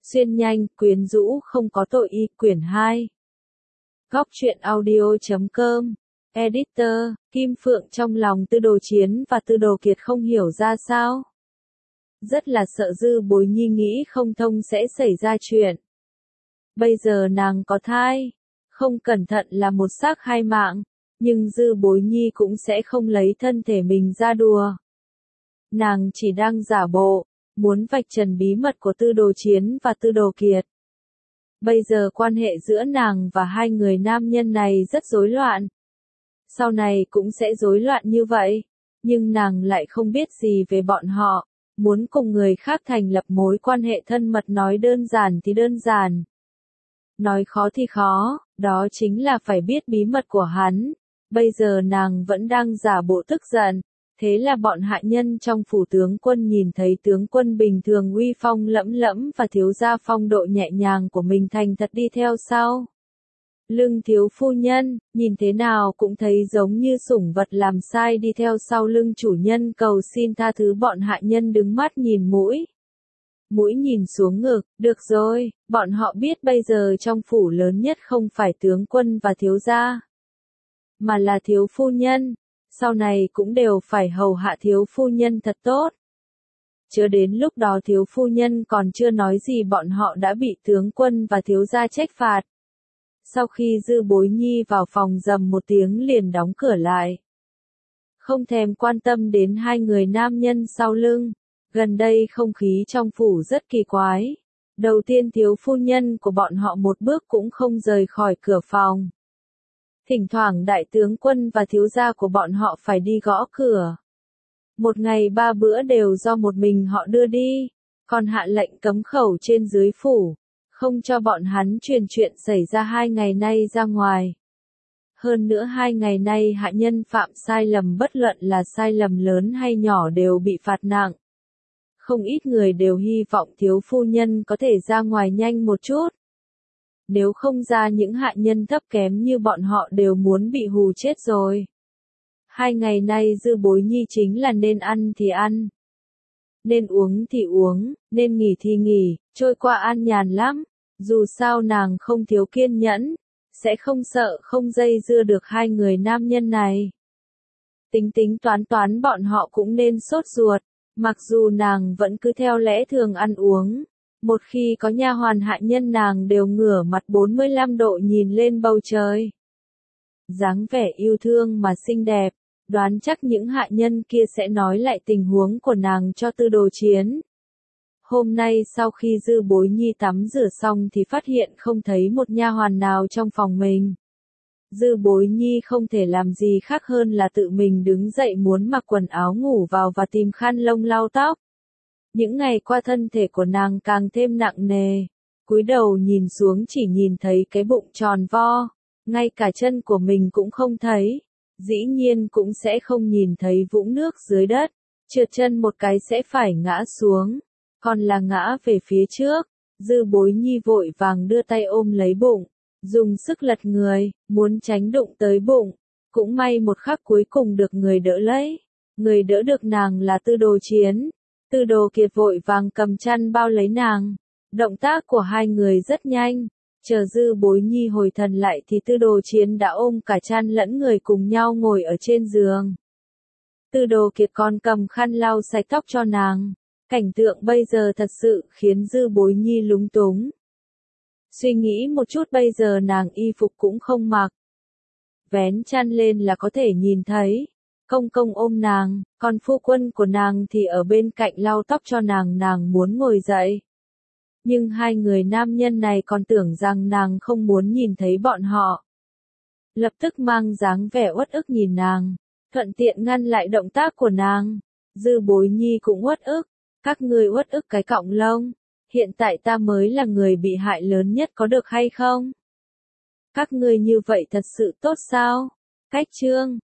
Xuyên nhanh, quyến rũ không có tội y, quyển 2. Góc truyện audio.com. Editor, Kim Phượng trong lòng Tư Đồ Chiến và Tư Đồ Kiệt không hiểu ra sao. Rất là sợ Dư Bối Nhi nghĩ không thông sẽ xảy ra chuyện. Bây giờ nàng có thai, không cẩn thận là một xác hai mạng, nhưng Dư Bối Nhi cũng sẽ không lấy thân thể mình ra đùa. Nàng chỉ đang giả bộ, muốn vạch trần bí mật của Tư Đồ Chiến và Tư Đồ Kiệt. Bây giờ quan hệ giữa nàng và hai người nam nhân này rất rối loạn. Sau này cũng sẽ rối loạn như vậy, nhưng nàng lại không biết gì về bọn họ, muốn cùng người khác thành lập mối quan hệ thân mật nói đơn giản thì đơn giản. Nói khó thì khó, đó chính là phải biết bí mật của hắn. Bây giờ nàng vẫn đang giả bộ tức giận, thế là bọn hạ nhân trong phủ tướng quân nhìn thấy tướng quân bình thường uy phong lẫm lẫm và thiếu gia phong độ nhẹ nhàng của mình thành thật đi theo sau. Lưng thiếu phu nhân, nhìn thế nào cũng thấy giống như sủng vật làm sai đi theo sau lưng chủ nhân cầu xin tha thứ. Bọn hạ nhân đứng mắt nhìn mũi. Mũi nhìn xuống ngực, được rồi, bọn họ biết bây giờ trong phủ lớn nhất không phải tướng quân và thiếu gia, mà là thiếu phu nhân, sau này cũng đều phải hầu hạ thiếu phu nhân thật tốt. Chớ đến lúc đó thiếu phu nhân còn chưa nói gì bọn họ đã bị tướng quân và thiếu gia trách phạt. Sau khi Dư Bối Nhi vào phòng rầm một tiếng liền đóng cửa lại. Không thèm quan tâm đến hai người nam nhân sau lưng. Gần đây không khí trong phủ rất kỳ quái. Đầu tiên thiếu phu nhân của bọn họ một bước cũng không rời khỏi cửa phòng. Thỉnh thoảng đại tướng quân và thiếu gia của bọn họ phải đi gõ cửa. Một ngày 3 bữa đều do một mình họ đưa đi, còn hạ lệnh cấm khẩu trên dưới phủ, không cho bọn hắn truyền chuyện xảy ra 2 ngày nay ra ngoài. Hơn nữa 2 ngày nay hạ nhân phạm sai lầm bất luận là sai lầm lớn hay nhỏ đều bị phạt nặng. Không ít người đều hy vọng thiếu phu nhân có thể ra ngoài nhanh một chút. Nếu không ra những hạ nhân thấp kém như bọn họ đều muốn bị hù chết rồi. 2 ngày nay Dư Bối Nhi chính là nên ăn thì ăn, nên uống thì uống, nên nghỉ thì nghỉ, trôi qua an nhàn lắm. Dù sao nàng không thiếu kiên nhẫn, sẽ không sợ không dây dưa được hai người nam nhân này. Tính tính toán bọn họ cũng nên sốt ruột, mặc dù nàng vẫn cứ theo lẽ thường ăn uống. Một khi có nha hoàn hạ nhân nàng đều ngửa mặt 45 độ nhìn lên bầu trời. Dáng vẻ yêu thương mà xinh đẹp, đoán chắc những hạ nhân kia sẽ nói lại tình huống của nàng cho Tư Đồ Chiến. Hôm nay sau khi Dư Bối Nhi tắm rửa xong thì phát hiện không thấy một nha hoàn nào trong phòng mình. Dư Bối Nhi không thể làm gì khác hơn là tự mình đứng dậy muốn mặc quần áo ngủ vào và tìm khăn lông lau tóc. Những ngày qua thân thể của nàng càng thêm nặng nề, cúi đầu nhìn xuống chỉ nhìn thấy cái bụng tròn vo, ngay cả chân của mình cũng không thấy, dĩ nhiên cũng sẽ không nhìn thấy vũng nước dưới đất, trượt chân một cái sẽ phải ngã xuống, còn là ngã về phía trước. Dư Bối Nhi vội vàng đưa tay ôm lấy bụng, dùng sức lật người, muốn tránh đụng tới bụng, cũng may một khắc cuối cùng được người đỡ lấy, người đỡ được nàng là Tư Đồ Chiến. Tư Đồ Kiệt vội vàng cầm chăn bao lấy nàng, động tác của hai người rất nhanh, chờ Dư Bối Nhi hồi thần lại thì Tư Đồ Chiến đã ôm cả chăn lẫn người cùng nhau ngồi ở trên giường. Tư Đồ Kiệt còn cầm khăn lau sạch tóc cho nàng, cảnh tượng bây giờ thật sự khiến Dư Bối Nhi lúng túng. Suy nghĩ một chút bây giờ nàng y phục cũng không mặc, vén chăn lên là có thể nhìn thấy. Công công ôm nàng, còn phu quân của nàng thì ở bên cạnh lau tóc cho nàng muốn ngồi dậy. Nhưng hai người nam nhân này còn tưởng rằng nàng không muốn nhìn thấy bọn họ. Lập tức mang dáng vẻ uất ức nhìn nàng, thuận tiện ngăn lại động tác của nàng. Dư Bối Nhi cũng uất ức, các ngươi uất ức cái cọng lông, hiện tại ta mới là người bị hại lớn nhất có được hay không? Các ngươi như vậy thật sự tốt sao? Cách chương